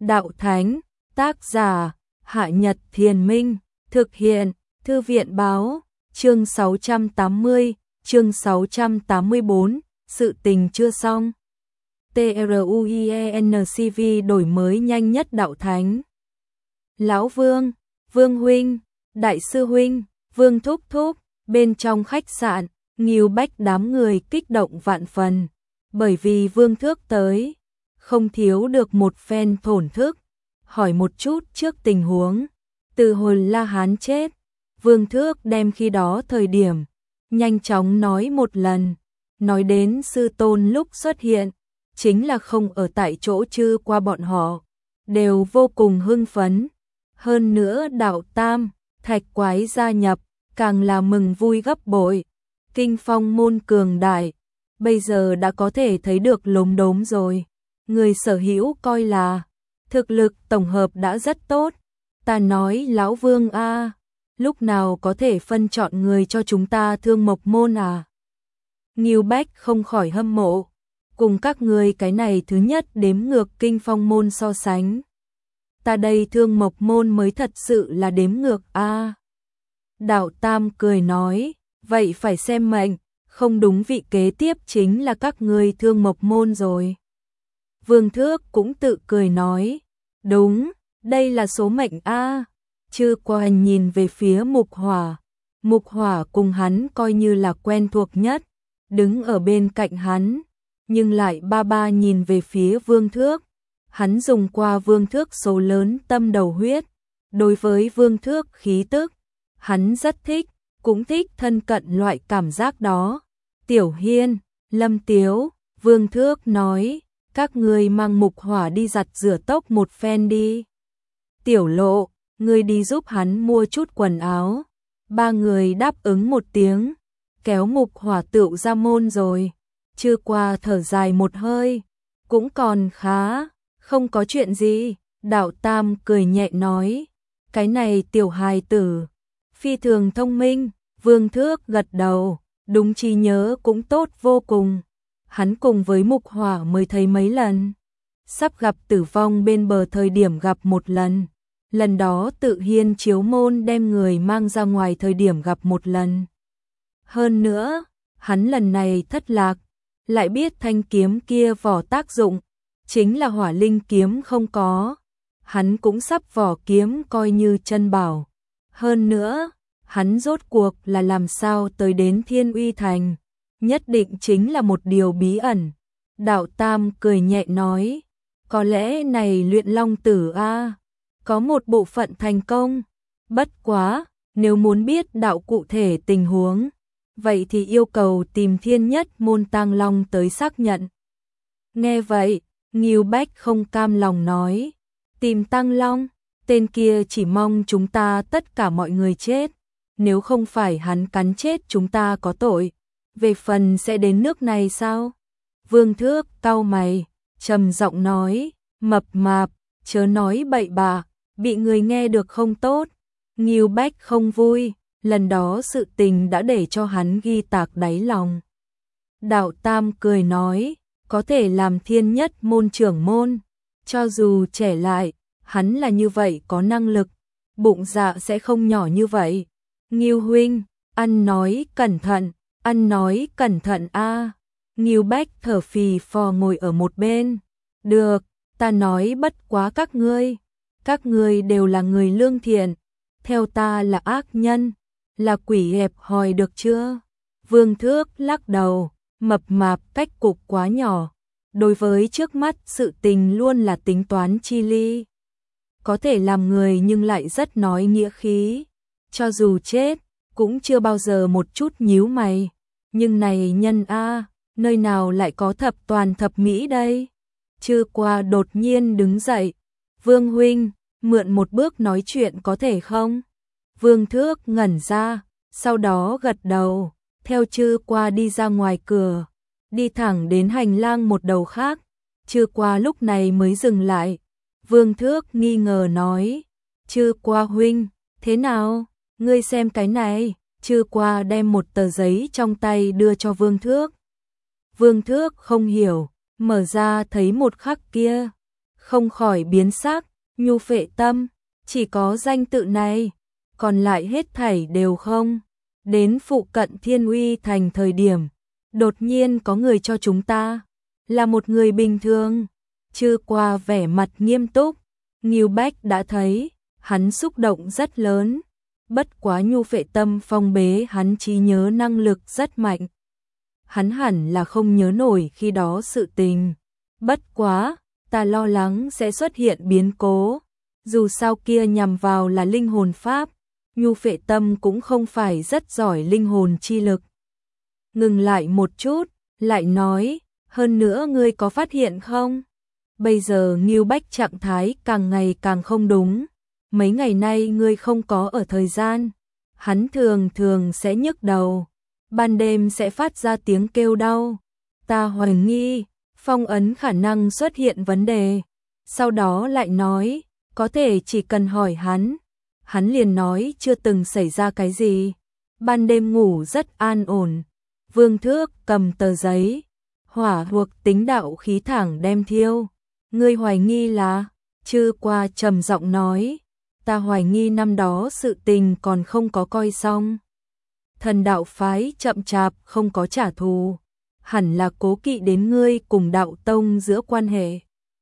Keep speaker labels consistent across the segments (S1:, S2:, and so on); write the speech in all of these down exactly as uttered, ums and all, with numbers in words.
S1: Đạo Thánh, tác giả, Hạ Nhật Thiền Minh, thực hiện, Thư viện Báo, chương sáu trăm tám mươi, chương sáu trăm tám mươi bốn, sự tình chưa xong. TRUIENCV đổi mới nhanh nhất Đạo Thánh. Lão Vương, Vương Huynh, Đại sư Huynh, Vương Thúc Thúc, bên trong khách sạn, Ngưu Bách đám người kích động vạn phần, bởi vì Vương Thước tới, không thiếu được một phen thổn thức, hỏi một chút trước tình huống. Từ hồi La Hán chết, Vương Thước đem khi đó thời điểm, nhanh chóng nói một lần, nói đến sư tôn lúc xuất hiện, chính là không ở tại chỗ chư qua bọn họ, đều vô cùng hưng phấn. Hơn nữa Đạo Tam, Thạch Quái gia nhập, càng là mừng vui gấp bội. Kinh Phong môn cường đại, bây giờ đã có thể thấy được lốm đốm rồi. Người sở hữu coi là thực lực tổng hợp đã rất tốt. Ta nói Lão Vương a, lúc nào có thể phân chọn người cho chúng ta Thương Mộc môn à? Ngưu Bách không khỏi hâm mộ, cùng các người cái này thứ nhất đếm ngược Kinh Phong môn so sánh. Ta đây Thương Mộc môn mới thật sự là đếm ngược a. Đạo Tam cười nói, vậy phải xem mệnh, không đúng vị kế tiếp chính là các người Thương Mộc môn rồi. Vương Thước cũng tự cười nói, đúng, đây là số mệnh a. Chư qua nhìn về phía Mục Hỏa, Mục Hỏa cùng hắn coi như là quen thuộc nhất, đứng ở bên cạnh hắn, nhưng lại ba ba nhìn về phía Vương Thước. Hắn dùng qua Vương Thước số lớn tâm đầu huyết, đối với Vương Thước khí tức, hắn rất thích, cũng thích thân cận loại cảm giác đó. Tiểu Hiên, Lâm Tiếu, Vương Thước nói, các người mang Mục Hỏa đi giặt rửa tóc một phen đi. Tiểu Lộ, người đi giúp hắn mua chút quần áo. Ba người đáp ứng một tiếng, kéo Mục Hỏa tựu ra môn rồi. Chưa qua thở dài một hơi, cũng còn khá, không có chuyện gì. Đạo Tam cười nhẹ nói, cái này tiểu hài tử, phi thường thông minh. Vương Thước gật đầu, đúng trí nhớ cũng tốt vô cùng. Hắn cùng với Mục Hỏa mới thấy mấy lần, sắp gặp tử vong bên bờ thời điểm gặp một lần, lần đó tự Hiên chiếu môn đem người mang ra ngoài thời điểm gặp một lần. Hơn nữa, hắn lần này thất lạc, lại biết thanh kiếm kia vỏ tác dụng, chính là hỏa linh kiếm không có, hắn cũng sắp vỏ kiếm coi như chân bảo. Hơn nữa, hắn rốt cuộc là làm sao tới đến Thiên Uy Thành, nhất định chính là một điều bí ẩn. Đạo Tam cười nhẹ nói, có lẽ này luyện long tử a, có một bộ phận thành công, bất quá, nếu muốn biết đạo cụ thể tình huống, vậy thì yêu cầu tìm Thiên Nhất môn Tang Long tới xác nhận. Nghe vậy, Ngưu Bách không cam lòng nói, tìm Tang Long, tên kia chỉ mong chúng ta tất cả mọi người chết, nếu không phải hắn cắn chết chúng ta có tội, về phần sẽ đến nước này sao? Vương Thước cau mày, trầm giọng nói, mập mạp, chớ nói bậy bạ, bị người nghe được không tốt. Ngưu Bách không vui, lần đó sự tình đã để cho hắn ghi tạc đáy lòng. Đạo Tam cười nói, có thể làm Thiên Nhất môn trưởng môn, cho dù trẻ lại, hắn là như vậy có năng lực, bụng dạ sẽ không nhỏ như vậy. Ngưu huynh, ăn nói cẩn thận, ăn nói cẩn thận a. Ngưu Bách thở phì phò ngồi ở một bên. Được, ta nói bất quá các ngươi, các ngươi đều là người lương thiện, theo ta là ác nhân, là quỷ hẹp hòi được chưa? Vương Thước lắc đầu, mập mạp cách cục quá nhỏ, đối với trước mắt sự tình luôn là tính toán chi ly. Có thể làm người nhưng lại rất nói nghĩa khí, cho dù chết, cũng chưa bao giờ một chút nhíu mày. Nhưng này nhân a, nơi nào lại có thập toàn thập mỹ đây? Chư qua đột nhiên đứng dậy, Vương huynh, mượn một bước nói chuyện có thể không? Vương Thước ngẩn ra, sau đó gật đầu, theo chư qua đi ra ngoài cửa, đi thẳng đến hành lang một đầu khác. Chư qua lúc này mới dừng lại. Vương Thước nghi ngờ nói, chư qua huynh, thế nào? Ngươi xem cái này. Chư qua đem một tờ giấy trong tay đưa cho Vương Thước. Vương Thước không hiểu, mở ra thấy một khắc kia, không khỏi biến sắc, Nhu Phệ Tâm, chỉ có danh tự này, còn lại hết thảy đều không. Đến phụ cận Thiên Uy Thành thời điểm, đột nhiên có người cho chúng ta là một người bình thường. Chư Qua vẻ mặt nghiêm túc, Ngưu Bách đã thấy, hắn xúc động rất lớn. Bất quá Nhu Phệ Tâm phong bế hắn trí nhớ năng lực rất mạnh. Hắn hẳn là không nhớ nổi khi đó sự tình. Bất quá, ta lo lắng sẽ xuất hiện biến cố. Dù sao kia nhằm vào là linh hồn pháp, Nhu Phệ Tâm cũng không phải rất giỏi linh hồn chi lực. Ngừng lại một chút, lại nói, hơn nữa ngươi có phát hiện không? Bây giờ Ngưu Bách trạng thái càng ngày càng không đúng. Mấy ngày nay ngươi không có ở thời gian. Hắn thường thường sẽ nhức đầu. Ban đêm sẽ phát ra tiếng kêu đau. Ta hoài nghi, phong ấn khả năng xuất hiện vấn đề. Sau đó lại nói, có thể chỉ cần hỏi hắn. Hắn liền nói chưa từng xảy ra cái gì. Ban đêm ngủ rất an ổn. Vương Thước cầm tờ giấy. Hỏa thuộc tính đạo khí thẳng đem thiêu. Ngươi hoài nghi là, Chư Qua trầm giọng nói, ta hoài nghi năm đó sự tình còn không có coi xong. Thần đạo phái chậm chạp không có trả thù, hẳn là cố kỵ đến ngươi cùng đạo tông giữa quan hệ.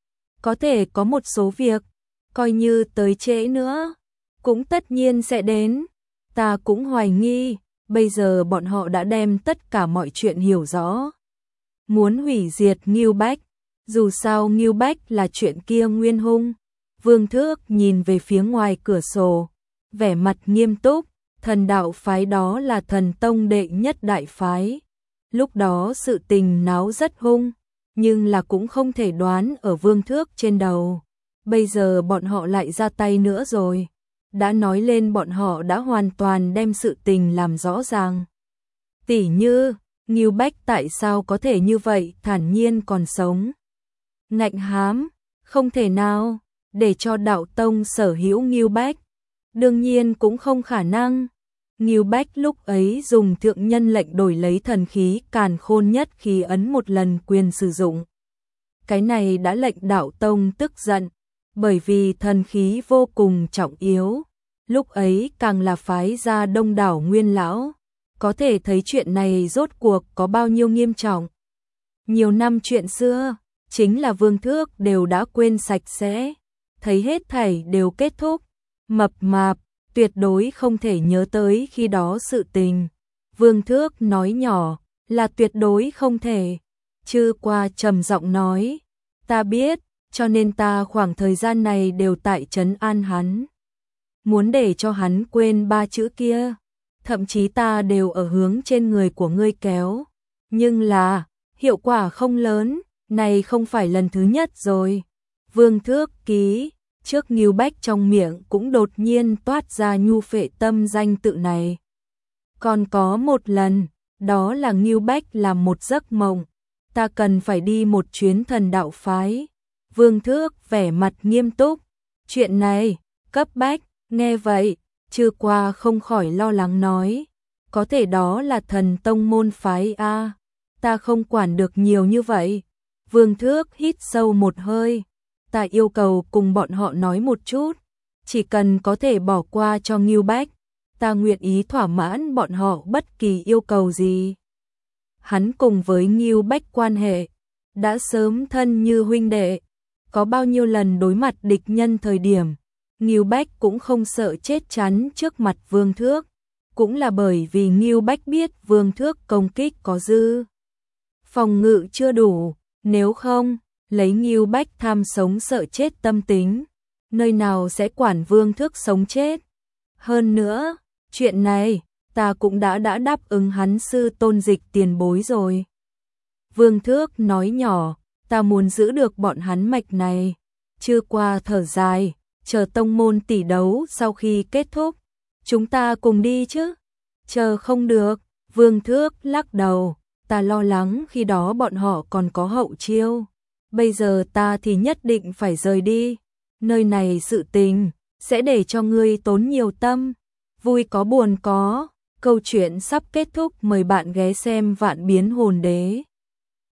S1: Có thể có một số việc, coi như tới trễ nữa, cũng tất nhiên sẽ đến. Ta cũng hoài nghi, bây giờ bọn họ đã đem tất cả mọi chuyện hiểu rõ. Muốn hủy diệt Ngưu Bách. Dù sao Ngưu Bách là chuyện kia nguyên hung. Vương Thước nhìn về phía ngoài cửa sổ, vẻ mặt nghiêm túc, thần đạo phái đó là thần tông đệ nhất đại phái. Lúc đó sự tình náo rất hung, nhưng là cũng không thể đoán ở Vương Thước trên đầu. Bây giờ bọn họ lại ra tay nữa rồi. Đã nói lên bọn họ đã hoàn toàn đem sự tình làm rõ ràng. Tỉ như, Ngưu Bách tại sao có thể như vậy thản nhiên còn sống? Ngạnh hám, không thể nào, để cho đạo tông sở hữu Ngưu Bách. Đương nhiên cũng không khả năng. Ngưu Bách lúc ấy dùng thượng nhân lệnh đổi lấy thần khí càn khôn nhất khí ấn một lần quyền sử dụng. Cái này đã lệnh đạo tông tức giận, bởi vì thần khí vô cùng trọng yếu. Lúc ấy càng là phái ra đông đảo nguyên lão, có thể thấy chuyện này rốt cuộc có bao nhiêu nghiêm trọng. Nhiều năm chuyện xưa, chính là Vương Thước đều đã quên sạch sẽ, thấy hết thảy đều kết thúc, mập mạp, tuyệt đối không thể nhớ tới khi đó sự tình. Vương Thước nói nhỏ, là tuyệt đối không thể. Chư Qua trầm giọng nói, ta biết, cho nên ta khoảng thời gian này đều tại trấn an hắn. Muốn để cho hắn quên ba chữ kia, thậm chí ta đều ở hướng trên người của ngươi kéo. Nhưng là, hiệu quả không lớn. Này không phải lần thứ nhất rồi. Vương Thước ký, trước Ngưu Bách trong miệng cũng đột nhiên toát ra Nhu Phệ Tâm danh tự này. Còn có một lần, đó là Ngưu Bách làm một giấc mộng. Ta cần phải đi một chuyến thần đạo phái. Vương Thước vẻ mặt nghiêm túc. Chuyện này, cấp bách, nghe vậy, Chư Qua không khỏi lo lắng nói. Có thể đó là thần tông môn phái a, ta không quản được nhiều như vậy. Vương Thước hít sâu một hơi, ta yêu cầu cùng bọn họ nói một chút, chỉ cần có thể bỏ qua cho Ngưu Bách, ta nguyện ý thỏa mãn bọn họ bất kỳ yêu cầu gì. Hắn cùng với Ngưu Bách quan hệ, đã sớm thân như huynh đệ, có bao nhiêu lần đối mặt địch nhân thời điểm, Ngưu Bách cũng không sợ chết chắn trước mặt Vương Thước, cũng là bởi vì Ngưu Bách biết Vương Thước công kích có dư, phòng ngự chưa đủ. Nếu không, lấy Ngưu Bách tham sống sợ chết tâm tính, nơi nào sẽ quản Vương Thước sống chết. Hơn nữa, chuyện này, ta cũng đã đã đáp ứng hắn sư tôn Dịch tiền bối rồi. Vương Thước nói nhỏ, ta muốn giữ được bọn hắn mạch này. Chư Qua thở dài, chờ tông môn tỷ đấu sau khi kết thúc, chúng ta cùng đi chứ. Chờ không được, Vương Thước lắc đầu. Ta lo lắng khi đó bọn họ còn có hậu chiêu. Bây giờ ta thì nhất định phải rời đi. Nơi này sự tình, sẽ để cho ngươi tốn nhiều tâm. Vui có buồn có. Câu chuyện sắp kết thúc, mời bạn ghé xem Vạn Biến Hồn Đế.